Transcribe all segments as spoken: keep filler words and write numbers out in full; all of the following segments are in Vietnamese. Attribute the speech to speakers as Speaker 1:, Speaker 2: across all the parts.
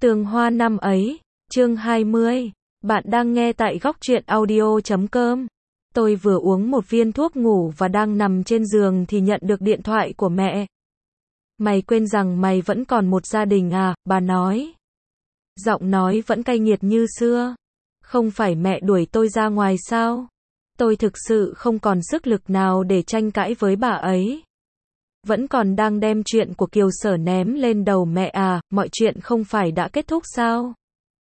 Speaker 1: Tường Hoa năm ấy, chương hai mươi. Bạn đang nghe tại góc truyện audio chấm com. Tôi vừa uống một viên thuốc ngủ và đang nằm trên giường thì nhận được điện thoại của mẹ. Mày quên rằng mày vẫn còn một gia đình à, bà nói. Giọng nói vẫn cay nghiệt như xưa. Không phải mẹ đuổi tôi ra ngoài sao? Tôi thực sự không còn sức lực nào để tranh cãi với bà ấy. Vẫn còn đang đem chuyện của Kiều Sở ném lên đầu mẹ à, mọi chuyện không phải đã kết thúc sao?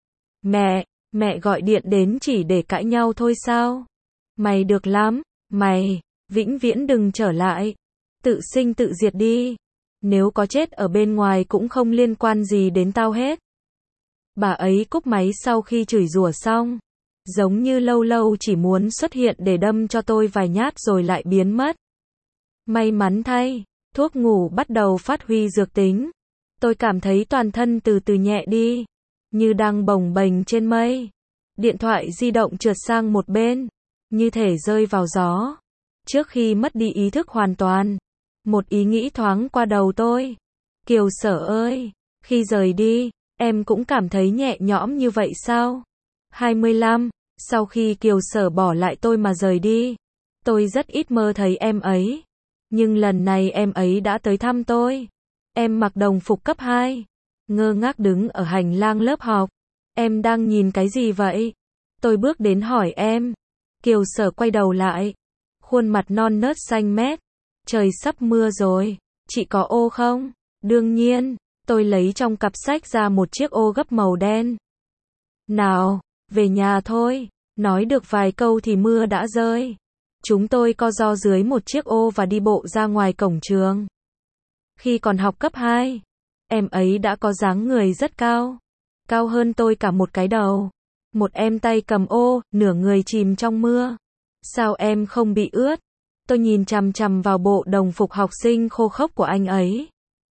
Speaker 1: Mẹ, mẹ gọi điện đến chỉ để cãi nhau thôi sao? Mày được lắm, mày, vĩnh viễn đừng trở lại. Tự sinh tự diệt đi. Nếu có chết ở bên ngoài cũng không liên quan gì đến tao hết. Bà ấy cúp máy sau khi chửi rủa xong. Giống như lâu lâu chỉ muốn xuất hiện để đâm cho tôi vài nhát rồi lại biến mất. May mắn thay, thuốc ngủ bắt đầu phát huy dược tính. Tôi cảm thấy toàn thân từ từ nhẹ đi, như đang bồng bềnh trên mây. Điện thoại di động trượt sang một bên, như thể rơi vào gió. Trước khi mất đi ý thức hoàn toàn, một ý nghĩ thoáng qua đầu tôi. Kiều Sở ơi, khi rời đi, em cũng cảm thấy nhẹ nhõm như vậy sao? hai mươi lăm, sau khi Kiều Sở bỏ lại tôi mà rời đi, tôi rất ít mơ thấy em ấy. Nhưng lần này em ấy đã tới thăm tôi. Em mặc đồng phục cấp hai, ngơ ngác đứng ở hành lang lớp học. Em đang nhìn cái gì vậy? Tôi bước đến hỏi em. Kiều Sở quay đầu lại, khuôn mặt non nớt xanh mét. Trời sắp mưa rồi, chị có ô không? Đương nhiên, tôi lấy trong cặp sách ra một chiếc ô gấp màu đen. Nào, về nhà thôi. Nói được vài câu thì mưa đã rơi. Chúng tôi co ro dưới một chiếc ô và đi bộ ra ngoài cổng trường. Khi còn học cấp hai, em ấy đã có dáng người rất cao. Cao hơn tôi cả một cái đầu. Một em tay cầm ô, nửa người chìm trong mưa. Sao em không bị ướt? Tôi nhìn chằm chằm vào bộ đồng phục học sinh khô khốc của anh ấy.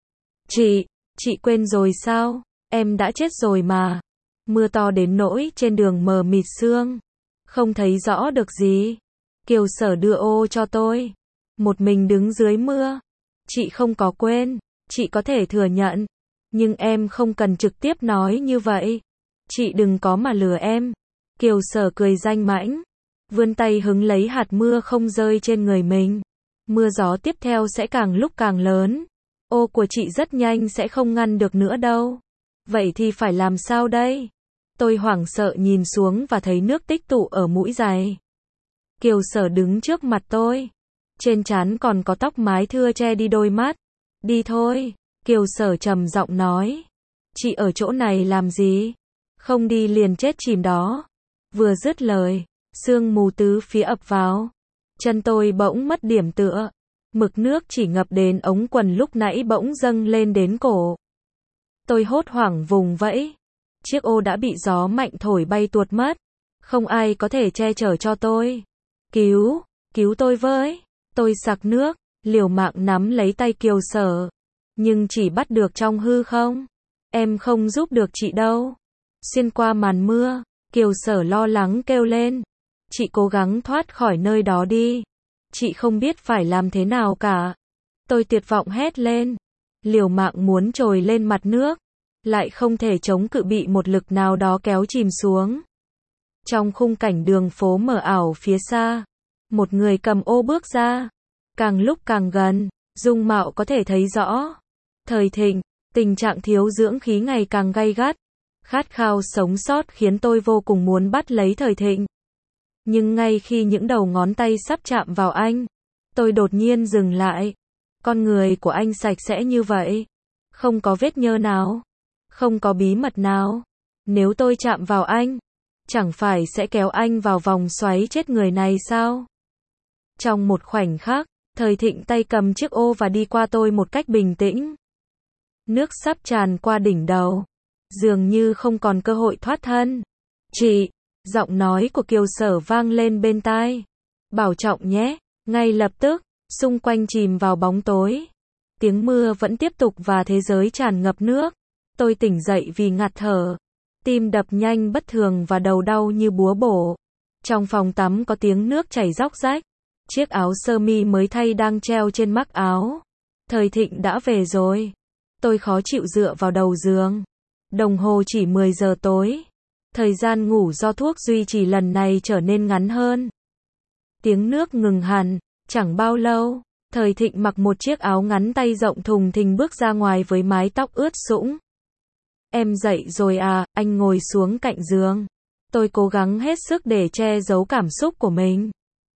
Speaker 1: Chị, chị quên rồi sao? Em đã chết rồi mà. Mưa to đến nỗi trên đường mờ mịt sương. Không thấy rõ được gì. Kiều Sở đưa ô cho tôi. Một mình đứng dưới mưa. Chị không có quên. Chị có thể thừa nhận. Nhưng em không cần trực tiếp nói như vậy. Chị đừng có mà lừa em. Kiều Sở cười danh mãnh. Vươn tay hứng lấy hạt mưa không rơi trên người mình. Mưa gió tiếp theo sẽ càng lúc càng lớn. Ô của chị rất nhanh sẽ không ngăn được nữa đâu. Vậy thì phải làm sao đây? Tôi hoảng sợ nhìn xuống và thấy nước tích tụ ở mũi giày. Kiều Sở đứng trước mặt tôi. Trên trán còn có tóc mái thưa che đi đôi mắt. Đi thôi, Kiều Sở trầm giọng nói. Chị ở chỗ này làm gì? Không đi liền chết chìm đó. Vừa dứt lời, sương mù tứ phía ập vào. Chân tôi bỗng mất điểm tựa. Mực nước chỉ ngập đến ống quần lúc nãy bỗng dâng lên đến cổ. Tôi hốt hoảng vùng vẫy. Chiếc ô đã bị gió mạnh thổi bay tuột mất. Không ai có thể che chở cho tôi. Cứu, cứu tôi với. Tôi sặc nước, liều mạng nắm lấy tay Kiều Sở. Nhưng chỉ bắt được trong hư không. Em không giúp được chị đâu. Xuyên qua màn mưa, Kiều Sở lo lắng kêu lên. Chị cố gắng thoát khỏi nơi đó đi. Chị không biết phải làm thế nào cả. Tôi tuyệt vọng hét lên. Liều mạng muốn trồi lên mặt nước. Lại không thể chống cự bị một lực nào đó kéo chìm xuống. Trong khung cảnh đường phố mờ ảo phía xa, một người cầm ô bước ra. Càng lúc càng gần, dung mạo có thể thấy rõ. Thời thịnh, tình trạng thiếu dưỡng khí ngày càng gay gắt. Khát khao sống sót khiến tôi vô cùng muốn bắt lấy Thời Thịnh. Nhưng ngay khi những đầu ngón tay sắp chạm vào anh, tôi đột nhiên dừng lại. Con người của anh sạch sẽ như vậy. Không có vết nhơ nào. Không có bí mật nào. Nếu tôi chạm vào anh, chẳng phải sẽ kéo anh vào vòng xoáy chết người này sao? Trong một khoảnh khắc, Thời Thịnh tay cầm chiếc ô và đi qua tôi một cách bình tĩnh. Nước sắp tràn qua đỉnh đầu. Dường như không còn cơ hội thoát thân. Chị, giọng nói của Kiều Sở vang lên bên tai. Bảo trọng nhé. Ngay lập tức, xung quanh chìm vào bóng tối. Tiếng mưa vẫn tiếp tục và thế giới tràn ngập nước. Tôi tỉnh dậy vì ngạt thở. Tim đập nhanh bất thường và đầu đau như búa bổ. Trong phòng tắm có tiếng nước chảy róc rách. Chiếc áo sơ mi mới thay đang treo trên mắc áo. Thời Thịnh đã về rồi. Tôi khó chịu dựa vào đầu giường. Đồng hồ chỉ mười giờ tối. Thời gian ngủ do thuốc duy trì lần này trở nên ngắn hơn. Tiếng nước ngừng hẳn, chẳng bao lâu, Thời Thịnh mặc một chiếc áo ngắn tay rộng thùng thình bước ra ngoài với mái tóc ướt sũng. Em dậy rồi à, anh ngồi xuống cạnh giường. Tôi cố gắng hết sức để che giấu cảm xúc của mình.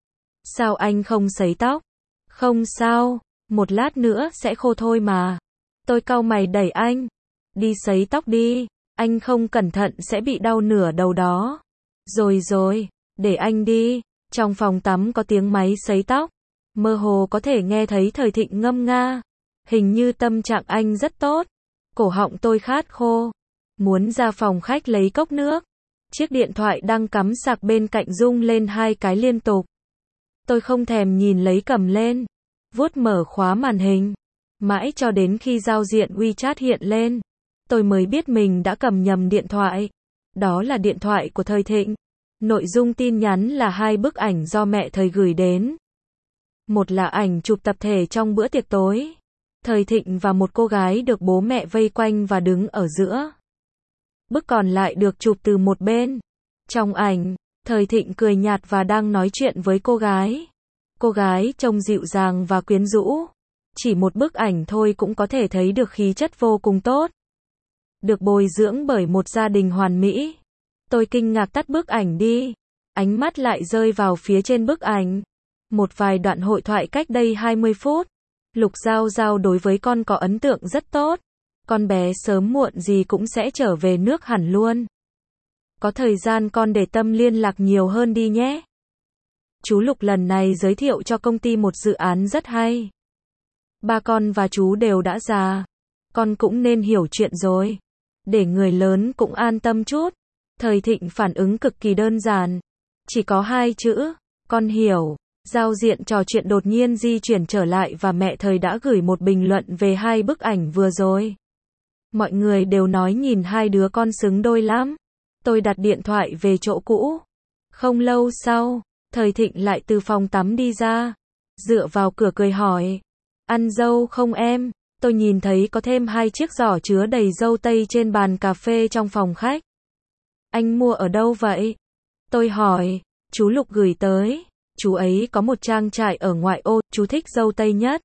Speaker 1: Sao anh không sấy tóc? Không sao, một lát nữa sẽ khô thôi mà. Tôi cau mày đẩy anh. Đi sấy tóc đi, anh không cẩn thận sẽ bị đau nửa đầu đó. Rồi rồi, để anh đi. Trong phòng tắm có tiếng máy sấy tóc. Mơ hồ có thể nghe thấy Thời Thịnh ngâm nga. Hình như tâm trạng anh rất tốt. Cổ họng tôi khát khô. Muốn ra phòng khách lấy cốc nước. Chiếc điện thoại đang cắm sạc bên cạnh rung lên hai cái liên tục. Tôi không thèm nhìn lấy cầm lên. Vuốt mở khóa màn hình. Mãi cho đến khi giao diện WeChat hiện lên. Tôi mới biết mình đã cầm nhầm điện thoại. Đó là điện thoại của Thời Thịnh. Nội dung tin nhắn là hai bức ảnh do mẹ Thời gửi đến. Một là ảnh chụp tập thể trong bữa tiệc tối. Thời Thịnh và một cô gái được bố mẹ vây quanh và đứng ở giữa. Bức còn lại được chụp từ một bên. Trong ảnh, Thời Thịnh cười nhạt và đang nói chuyện với cô gái. Cô gái trông dịu dàng và quyến rũ. Chỉ một bức ảnh thôi cũng có thể thấy được khí chất vô cùng tốt. Được bồi dưỡng bởi một gia đình hoàn mỹ. Tôi kinh ngạc tắt bức ảnh đi. Ánh mắt lại rơi vào phía trên bức ảnh. Một vài đoạn hội thoại cách đây hai mươi phút. Lục Giao Giao đối với con có ấn tượng rất tốt. Con bé sớm muộn gì cũng sẽ trở về nước hẳn luôn. Có thời gian con để tâm liên lạc nhiều hơn đi nhé. Chú Lục lần này giới thiệu cho công ty một dự án rất hay. Ba con và chú đều đã già. Con cũng nên hiểu chuyện rồi. Để người lớn cũng an tâm chút. Thời Thịnh phản ứng cực kỳ đơn giản. Chỉ có hai chữ. Con hiểu. Giao diện trò chuyện đột nhiên di chuyển trở lại và mẹ Thời đã gửi một bình luận về hai bức ảnh vừa rồi. Mọi người đều nói nhìn hai đứa con xứng đôi lắm. Tôi đặt điện thoại về chỗ cũ. Không lâu sau, Thời Thịnh lại từ phòng tắm đi ra. Dựa vào cửa cười hỏi. Ăn dâu không em? Tôi nhìn thấy có thêm hai chiếc giỏ chứa đầy dâu tây trên bàn cà phê trong phòng khách. Anh mua ở đâu vậy? Tôi hỏi. Chú Lục gửi tới. Chú ấy có một trang trại ở ngoại ô, chú thích dâu tây nhất.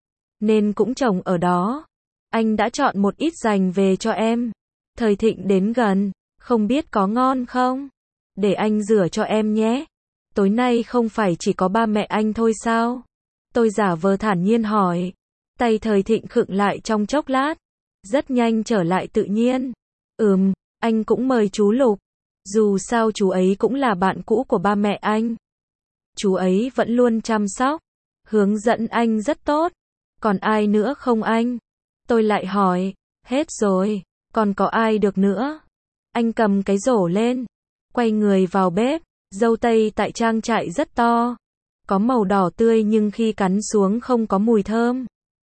Speaker 1: Nên cũng trồng ở đó. Anh đã chọn một ít dành về cho em. Thời Thịnh đến gần. Không biết có ngon không? Để anh rửa cho em nhé. Tối nay không phải chỉ có ba mẹ anh thôi sao? Tôi giả vờ thản nhiên hỏi. Tay Thời Thịnh khựng lại trong chốc lát. Rất nhanh trở lại tự nhiên. Ừm, anh cũng mời chú Lục. Dù sao chú ấy cũng là bạn cũ của ba mẹ anh. Chú ấy vẫn luôn chăm sóc. Hướng dẫn anh rất tốt. Còn ai nữa không anh? Tôi lại hỏi. Hết rồi. Còn có ai được nữa? Anh cầm cái rổ lên. Quay người vào bếp. Dâu tây tại trang trại rất to. Có màu đỏ tươi nhưng khi cắn xuống không có mùi thơm.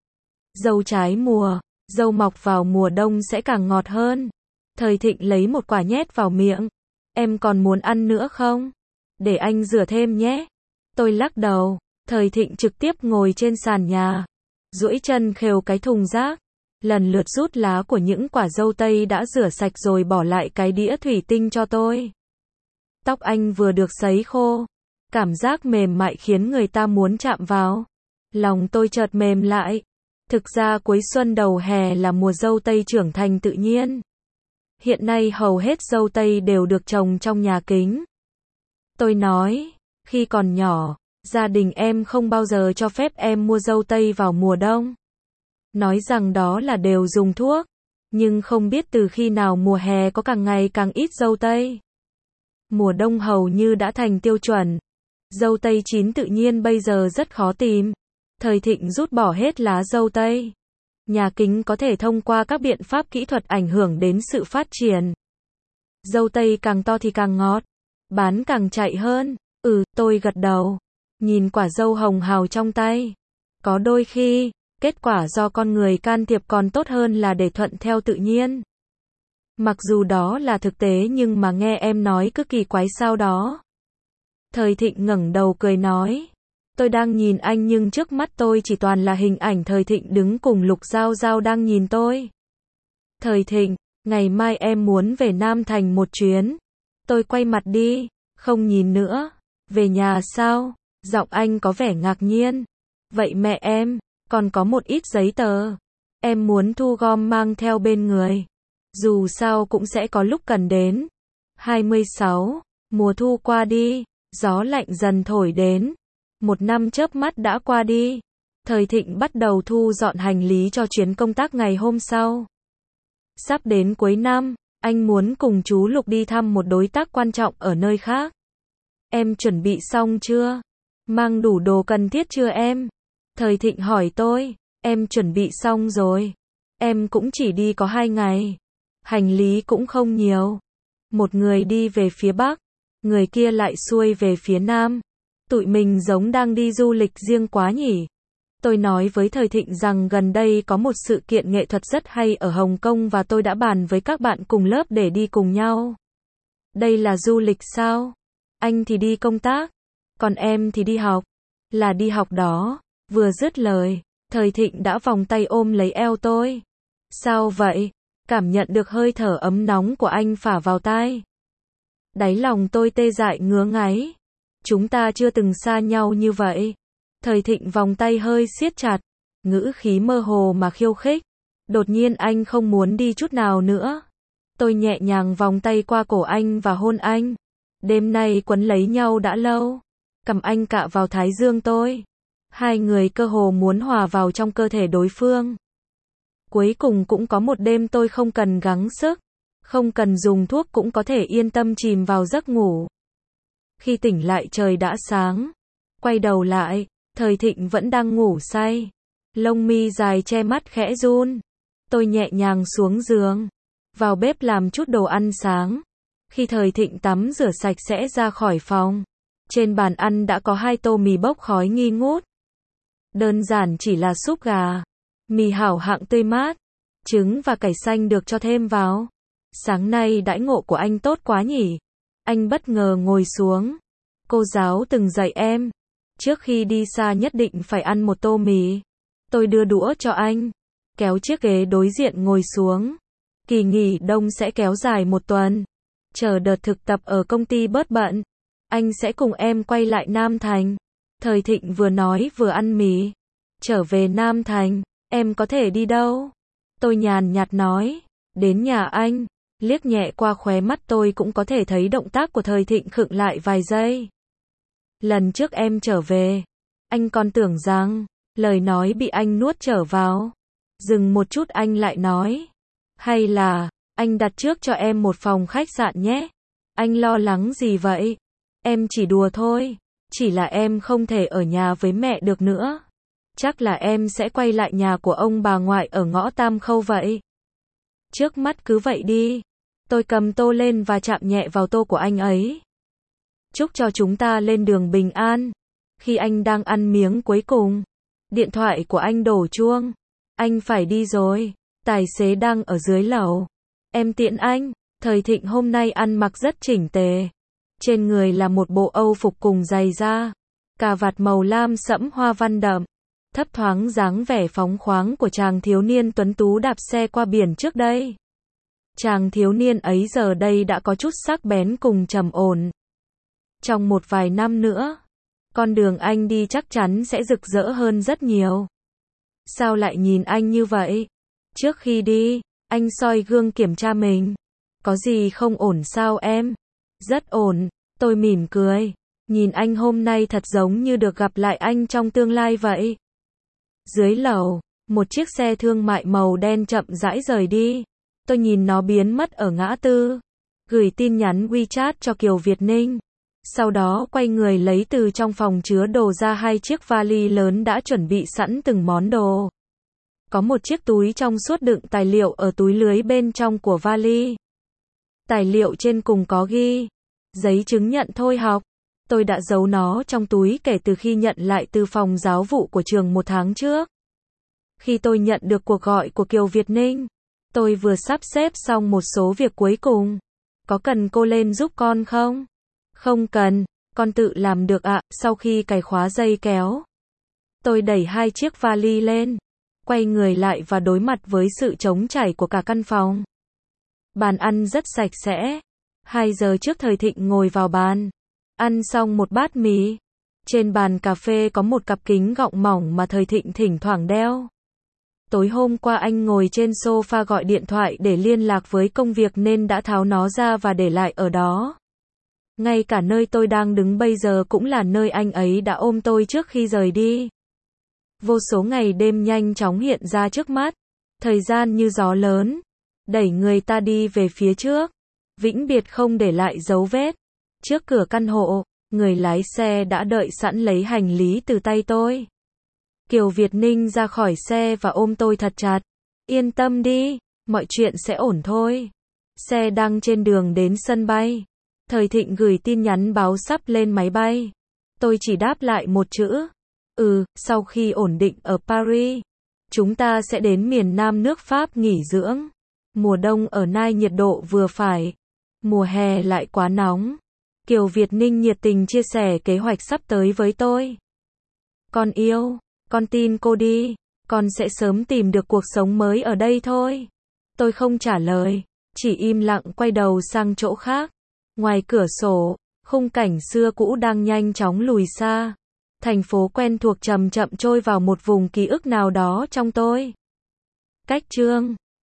Speaker 1: Dâu trái mùa. Dâu mọc vào mùa đông sẽ càng ngọt hơn. Thời Thịnh lấy một quả nhét vào miệng. Em còn muốn ăn nữa không? Để anh rửa thêm nhé. Tôi lắc đầu. Thời Thịnh trực tiếp ngồi trên sàn nhà. Duỗi chân khều cái thùng rác. Lần lượt rút lá của những quả dâu tây đã rửa sạch rồi bỏ lại cái đĩa thủy tinh cho tôi. Tóc anh vừa được sấy khô. Cảm giác mềm mại khiến người ta muốn chạm vào. Lòng tôi chợt mềm lại. Thực ra cuối xuân đầu hè là mùa dâu tây trưởng thành tự nhiên. Hiện nay hầu hết dâu tây đều được trồng trong nhà kính. Tôi nói, khi còn nhỏ, gia đình em không bao giờ cho phép em mua dâu tây vào mùa đông. Nói rằng đó là đều dùng thuốc. Nhưng không biết từ khi nào mùa hè có càng ngày càng ít dâu tây. Mùa đông hầu như đã thành tiêu chuẩn. Dâu tây chín tự nhiên bây giờ rất khó tìm. Thời Thịnh rút bỏ hết lá dâu tây. Nhà kính có thể thông qua các biện pháp kỹ thuật ảnh hưởng đến sự phát triển. Dâu tây càng to thì càng ngọt. Bán càng chạy hơn. Ừ, tôi gật đầu. Nhìn quả dâu hồng hào trong tay. Có đôi khi, kết quả do con người can thiệp còn tốt hơn là để thuận theo tự nhiên. Mặc dù đó là thực tế nhưng mà nghe em nói cứ kỳ quái sao đó. Thời Thịnh ngẩng đầu cười nói. Tôi đang nhìn anh nhưng trước mắt tôi chỉ toàn là hình ảnh Thời Thịnh đứng cùng Lục Giao Giao đang nhìn tôi. Thời Thịnh, Ngày mai em muốn về Nam Thành một chuyến. Tôi quay mặt đi, không nhìn nữa. Về nhà sao? Giọng anh có vẻ ngạc nhiên. Vậy mẹ em, còn có một ít giấy tờ. Em muốn thu gom mang theo bên người. Dù sao cũng sẽ có lúc cần đến. hai mươi sáu. Mùa thu qua đi, gió lạnh dần thổi đến. Một năm chớp mắt đã qua đi. Thời Thịnh bắt đầu thu dọn hành lý cho chuyến công tác ngày hôm sau. Sắp đến cuối năm, anh muốn cùng chú Lục đi thăm một đối tác quan trọng ở nơi khác. Em chuẩn bị xong chưa? Mang đủ đồ cần thiết chưa em? Thời Thịnh hỏi tôi. Em chuẩn bị xong rồi. Em cũng chỉ đi có hai ngày. Hành lý cũng không nhiều. Một người đi về phía Bắc, người kia lại xuôi về phía Nam. Tụi mình giống đang đi du lịch riêng quá nhỉ? Tôi nói với Thời Thịnh rằng gần đây có một sự kiện nghệ thuật rất hay ở Hồng Kông và tôi đã bàn với các bạn cùng lớp để đi cùng nhau. Đây là du lịch sao? Anh thì đi công tác, còn em thì đi học. Là đi học đó. Vừa dứt lời, Thời Thịnh đã vòng tay ôm lấy eo tôi. Sao vậy? Cảm nhận được hơi thở ấm nóng của anh phả vào tai. Đáy lòng tôi tê dại ngứa ngáy. Chúng ta chưa từng xa nhau như vậy. Thời Thịnh vòng tay hơi siết chặt, ngữ khí mơ hồ mà khiêu khích. Đột nhiên anh không muốn đi chút nào nữa. Tôi nhẹ nhàng vòng tay qua cổ anh và hôn anh. Đêm nay quấn lấy nhau đã lâu. Cầm anh cạ vào thái dương tôi. Hai người cơ hồ muốn hòa vào trong cơ thể đối phương. Cuối cùng cũng có một đêm tôi không cần gắng sức, không cần dùng thuốc cũng có thể yên tâm chìm vào giấc ngủ. Khi tỉnh lại trời đã sáng. Quay đầu lại, Thời Thịnh vẫn đang ngủ say. Lông mi dài che mắt khẽ run. Tôi nhẹ nhàng xuống giường, vào bếp làm chút đồ ăn sáng. Khi Thời Thịnh tắm rửa sạch sẽ ra khỏi phòng, trên bàn ăn đã có hai tô mì bốc khói nghi ngút. Đơn giản chỉ là súp gà, mì hảo hạng tươi mát, trứng và cải xanh được cho thêm vào. Sáng nay đãi ngộ của anh tốt quá nhỉ? Anh bất ngờ ngồi xuống. Cô giáo từng dạy em, trước khi đi xa nhất định phải ăn một tô mì. Tôi đưa đũa cho anh, kéo chiếc ghế đối diện ngồi xuống. Kỳ nghỉ đông sẽ kéo dài một tuần. Chờ đợt thực tập ở công ty bớt bận, anh sẽ cùng em quay lại Nam Thành. Thời Thịnh vừa nói vừa ăn mì. Trở về Nam Thành, em có thể đi đâu? Tôi nhàn nhạt nói, đến nhà anh. Liếc nhẹ qua khóe mắt tôi cũng có thể thấy động tác của Thời Thịnh khựng lại vài giây. Lần trước em trở về, anh còn tưởng rằng, lời nói bị anh nuốt trở vào. Dừng một chút anh lại nói, hay là, anh đặt trước cho em một phòng khách sạn nhé. Anh lo lắng gì vậy? Em chỉ đùa thôi, chỉ là em không thể ở nhà với mẹ được nữa. Chắc là em sẽ quay lại nhà của ông bà ngoại ở ngõ Tam Khâu vậy. Trước mắt cứ vậy đi. Tôi cầm tô lên và chạm nhẹ vào tô của anh ấy. Chúc cho chúng ta lên đường bình an. Khi anh đang ăn miếng cuối cùng, điện thoại của anh đổ chuông. Anh phải đi rồi. Tài xế đang ở dưới lầu. Em tiễn anh. Thời Thịnh hôm nay ăn mặc rất chỉnh tề. Trên người là một bộ Âu phục cùng giày da, cà vạt màu lam sẫm hoa văn đậm, thấp thoáng dáng vẻ phóng khoáng của chàng thiếu niên tuấn tú đạp xe qua biển trước đây. Chàng thiếu niên ấy giờ đây đã có chút sắc bén cùng trầm ổn. Trong một vài năm nữa, con đường anh đi chắc chắn sẽ rực rỡ hơn rất nhiều. Sao lại nhìn anh như vậy? Trước khi đi, anh soi gương kiểm tra mình. Có gì không ổn sao em? Rất ổn, tôi mỉm cười. Nhìn anh hôm nay thật giống như được gặp lại anh trong tương lai vậy. Dưới lầu, một chiếc xe thương mại màu đen chậm rãi rời đi. Tôi nhìn nó biến mất ở ngã tư. Gửi tin nhắn WeChat cho Kiều Việt Ninh. Sau đó quay người lấy từ trong phòng chứa đồ ra hai chiếc vali lớn đã chuẩn bị sẵn từng món đồ. Có một chiếc túi trong suốt đựng tài liệu ở túi lưới bên trong của vali. Tài liệu trên cùng có ghi giấy chứng nhận thôi học. Tôi đã giấu nó trong túi kể từ khi nhận lại từ phòng giáo vụ của trường một tháng trước. Khi tôi nhận được cuộc gọi của Kiều Việt Ninh, tôi vừa sắp xếp xong một số việc cuối cùng. Có cần cô lên giúp con không? Không cần, con tự làm được ạ. Sau khi cài khóa dây kéo, tôi đẩy hai chiếc vali lên, quay người lại và đối mặt với sự trống trải của cả căn phòng. Bàn ăn rất sạch sẽ. Hai giờ trước Thời Thịnh ngồi vào bàn. Ăn xong một bát mì. Trên bàn cà phê có một cặp kính gọng mỏng mà Thời Thịnh thỉnh thoảng đeo. Tối hôm qua anh ngồi trên sofa gọi điện thoại để liên lạc với công việc nên đã tháo nó ra và để lại ở đó. Ngay cả nơi tôi đang đứng bây giờ cũng là nơi anh ấy đã ôm tôi trước khi rời đi. Vô số ngày đêm nhanh chóng hiện ra trước mắt. Thời gian như gió lớn, đẩy người ta đi về phía trước, vĩnh biệt không để lại dấu vết. Trước cửa căn hộ, người lái xe đã đợi sẵn lấy hành lý từ tay tôi. Kiều Việt Ninh ra khỏi xe và ôm tôi thật chặt. Yên tâm đi, mọi chuyện sẽ ổn thôi. Xe đang trên đường đến sân bay. Thời Thịnh gửi tin nhắn báo sắp lên máy bay. Tôi chỉ đáp lại một chữ. Ừ, sau khi ổn định ở Paris, chúng ta sẽ đến miền Nam nước Pháp nghỉ dưỡng. Mùa đông ở Nai nhiệt độ vừa phải. Mùa hè lại quá nóng. Kiều Việt Ninh nhiệt tình chia sẻ kế hoạch sắp tới với tôi. Con yêu, con tin cô đi. Con sẽ sớm tìm được cuộc sống mới ở đây thôi. Tôi không trả lời, chỉ im lặng quay đầu sang chỗ khác. Ngoài cửa sổ, khung cảnh xưa cũ đang nhanh chóng lùi xa. Thành phố quen thuộc chậm chậm trôi vào một vùng ký ức nào đó trong tôi. Cách chương